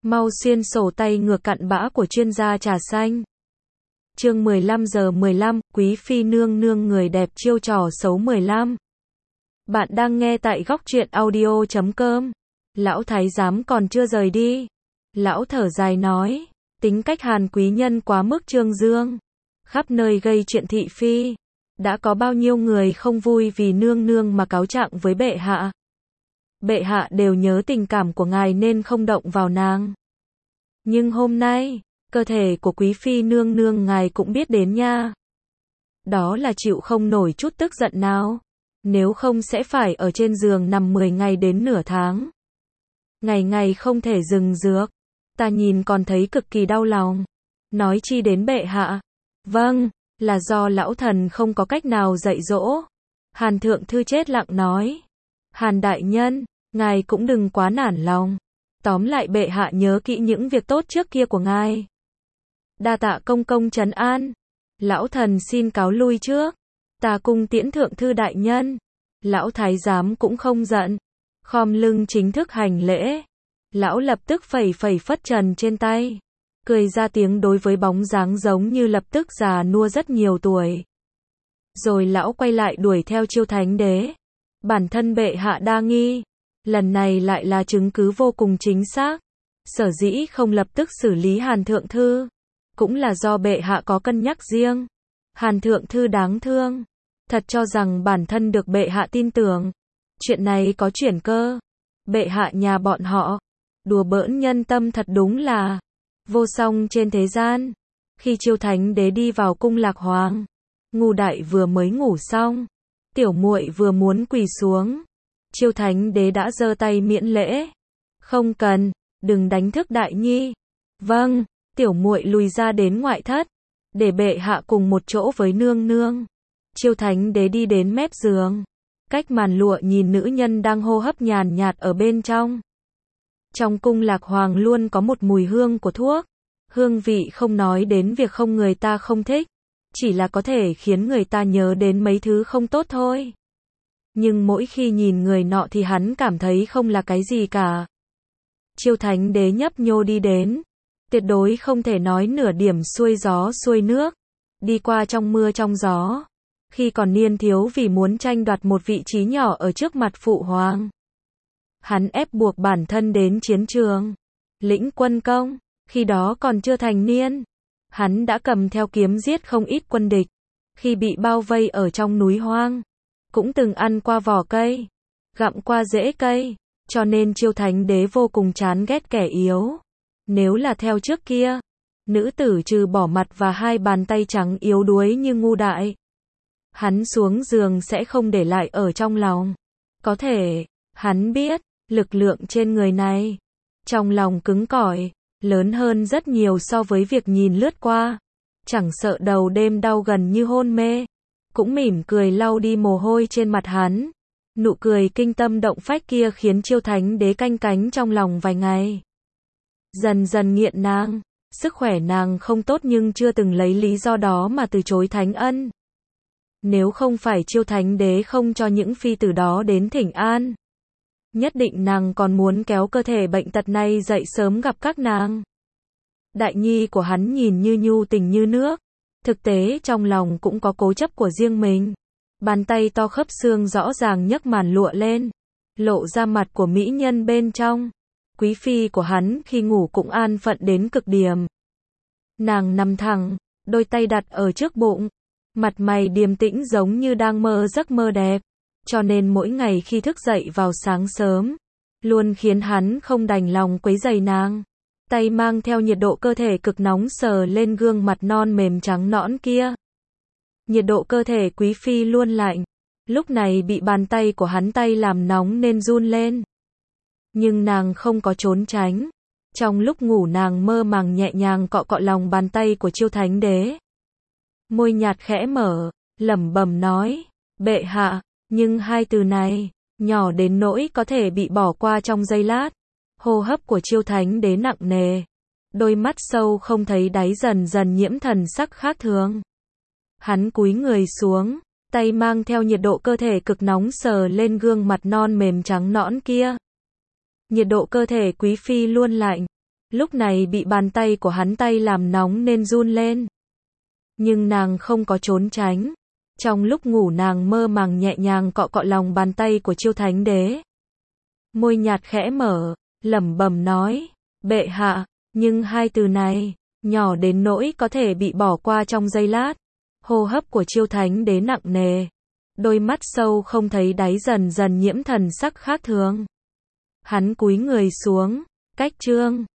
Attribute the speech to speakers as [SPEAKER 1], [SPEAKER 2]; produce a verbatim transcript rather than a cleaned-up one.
[SPEAKER 1] Mau xuyên sổ tay ngược cặn bã của chuyên gia trà xanh. Chương mười lăm giờ mười lăm, Quý phi nương nương người đẹp chiêu trò xấu mười lăm. Bạn đang nghe tại góc truyện audio chấm com. Lão thái giám còn chưa rời đi. Lão thở dài nói, tính cách Hàn quý nhân quá mức trương dương, khắp nơi gây chuyện thị phi. Đã có bao nhiêu người không vui vì nương nương mà cáo trạng với bệ hạ. Bệ hạ đều nhớ tình cảm của ngài nên không động vào nàng. Nhưng hôm nay, cơ thể của quý phi nương nương ngài cũng biết đến nha. Đó là chịu không nổi chút tức giận nào. Nếu không sẽ phải ở trên giường nằm mười ngày đến nửa tháng. Ngày ngày không thể dừng dược. Ta nhìn còn thấy cực kỳ đau lòng. Nói chi đến bệ hạ. Vâng, là do lão thần không có cách nào dạy dỗ. Hàn thượng thư chết lặng nói. Hàn đại nhân, ngài cũng đừng quá nản lòng. Tóm lại bệ hạ nhớ kỹ những việc tốt trước kia của ngài. Đa tạ công công trấn an. Lão thần xin cáo lui trước. Ta cung tiễn thượng thư đại nhân. Lão thái giám cũng không giận. Khom lưng chính thức hành lễ. Lão lập tức phẩy phẩy phất trần trên tay. Cười ra tiếng đối với bóng dáng giống như lập tức già nua rất nhiều tuổi. Rồi lão quay lại đuổi theo Chiêu Thánh Đế. Bản thân bệ hạ đa nghi. Lần này lại là chứng cứ vô cùng chính xác. Sở dĩ không lập tức xử lý Hàn thượng thư. Cũng là do bệ hạ có cân nhắc riêng. Hàn thượng thư đáng thương. Thật cho rằng bản thân được bệ hạ tin tưởng. Chuyện này có chuyển cơ. Bệ hạ nhà bọn họ. Đùa bỡn nhân tâm thật đúng là vô song trên thế gian. Khi Chiêu Thánh Đế đi vào cung Lạc Hoàng, Ngưu đại vừa mới ngủ xong, tiểu muội vừa muốn quỳ xuống. Chiêu Thánh Đế đã giơ tay miễn lễ. Không cần, đừng đánh thức đại nhi. Vâng, tiểu muội lùi ra đến ngoại thất, để bệ hạ cùng một chỗ với nương nương. Chiêu Thánh Đế đi đến mép giường, cách màn lụa nhìn nữ nhân đang hô hấp nhàn nhạt ở bên trong. Trong cung Lạc Hoàng luôn có một mùi hương của thuốc. Hương vị không nói đến việc không người ta không thích, chỉ là có thể khiến người ta nhớ đến mấy thứ không tốt thôi. Nhưng mỗi khi nhìn người nọ thì hắn cảm thấy không là cái gì cả. Chiêu Thánh Đế nhấp nhô đi đến. Tuyệt đối không thể nói nửa điểm xuôi gió xuôi nước. Đi qua trong mưa trong gió. Khi còn niên thiếu vì muốn tranh đoạt một vị trí nhỏ ở trước mặt phụ hoàng. Hắn ép buộc bản thân đến chiến trường. Lĩnh quân công. Khi đó còn chưa thành niên. Hắn đã cầm theo kiếm giết không ít quân địch. Khi bị bao vây ở trong núi hoang. Cũng từng ăn qua vỏ cây. Gặm qua rễ cây. Cho nên Chiêu Thánh Đế vô cùng chán ghét kẻ yếu. Nếu là theo trước kia, nữ tử trừ bỏ mặt và hai bàn tay trắng yếu đuối như Ngưu đại, hắn xuống giường sẽ không để lại ở trong lòng. Có thể, hắn biết, lực lượng trên người này, trong lòng cứng cỏi, lớn hơn rất nhiều so với việc nhìn lướt qua. Chẳng sợ đầu đêm đau gần như hôn mê, cũng mỉm cười lau đi mồ hôi trên mặt hắn. Nụ cười kinh tâm động phách kia khiến Chiêu Thánh Đế canh cánh trong lòng vài ngày. Dần dần nghiện nàng. Sức khỏe nàng không tốt nhưng chưa từng lấy lý do đó mà từ chối thánh ân. Nếu không phải Chiêu Thánh Đế không cho những phi tử đó đến thỉnh an, nhất định nàng còn muốn kéo cơ thể bệnh tật này dậy sớm gặp các nàng. Đại nhi của hắn nhìn như nhu tình như nước. Thực tế trong lòng cũng có cố chấp của riêng mình. Bàn tay to khớp xương rõ ràng nhấc màn lụa lên. Lộ ra mặt của mỹ nhân bên trong. Quý phi của hắn khi ngủ cũng an phận đến cực điểm. Nàng nằm thẳng, đôi tay đặt ở trước bụng. Mặt mày điềm tĩnh giống như đang mơ giấc mơ đẹp. Cho nên mỗi ngày khi thức dậy vào sáng sớm, luôn khiến hắn không đành lòng quấy rầy nàng. Tay mang theo nhiệt độ cơ thể cực nóng sờ lên gương mặt non mềm trắng nõn kia. Nhiệt độ cơ thể quý phi luôn lạnh. Lúc này bị bàn tay của hắn tay làm nóng nên run lên. Nhưng nàng không có trốn tránh. Trong lúc ngủ nàng mơ màng nhẹ nhàng cọ cọ lòng bàn tay của Chiêu Thánh Đế. Môi nhạt khẽ mở, lẩm bẩm nói, bệ hạ, nhưng hai từ này, nhỏ đến nỗi có thể bị bỏ qua trong giây lát. Hô hấp của Chiêu Thánh Đế nặng nề. Đôi mắt sâu không thấy đáy dần dần nhiễm thần sắc khác thường. Hắn cúi người xuống, tay mang theo nhiệt độ cơ thể cực nóng sờ lên gương mặt non mềm trắng nõn kia. Nhiệt độ cơ thể quý phi luôn lạnh. lúc này bị bàn tay của hắn tay làm nóng nên run lên. Nhưng nàng không có trốn tránh. Trong lúc ngủ nàng mơ màng nhẹ nhàng cọ cọ lòng bàn tay của Chiêu Thánh Đế. Môi nhạt khẽ mở, lẩm bẩm nói, bệ hạ, nhưng hai từ này, nhỏ đến nỗi có thể bị bỏ qua trong giây lát. Hô hấp của Chiêu Thánh Đế nặng nề. Đôi mắt sâu không thấy đáy dần dần nhiễm thần sắc khác thường. Hắn cúi người xuống, cách Trương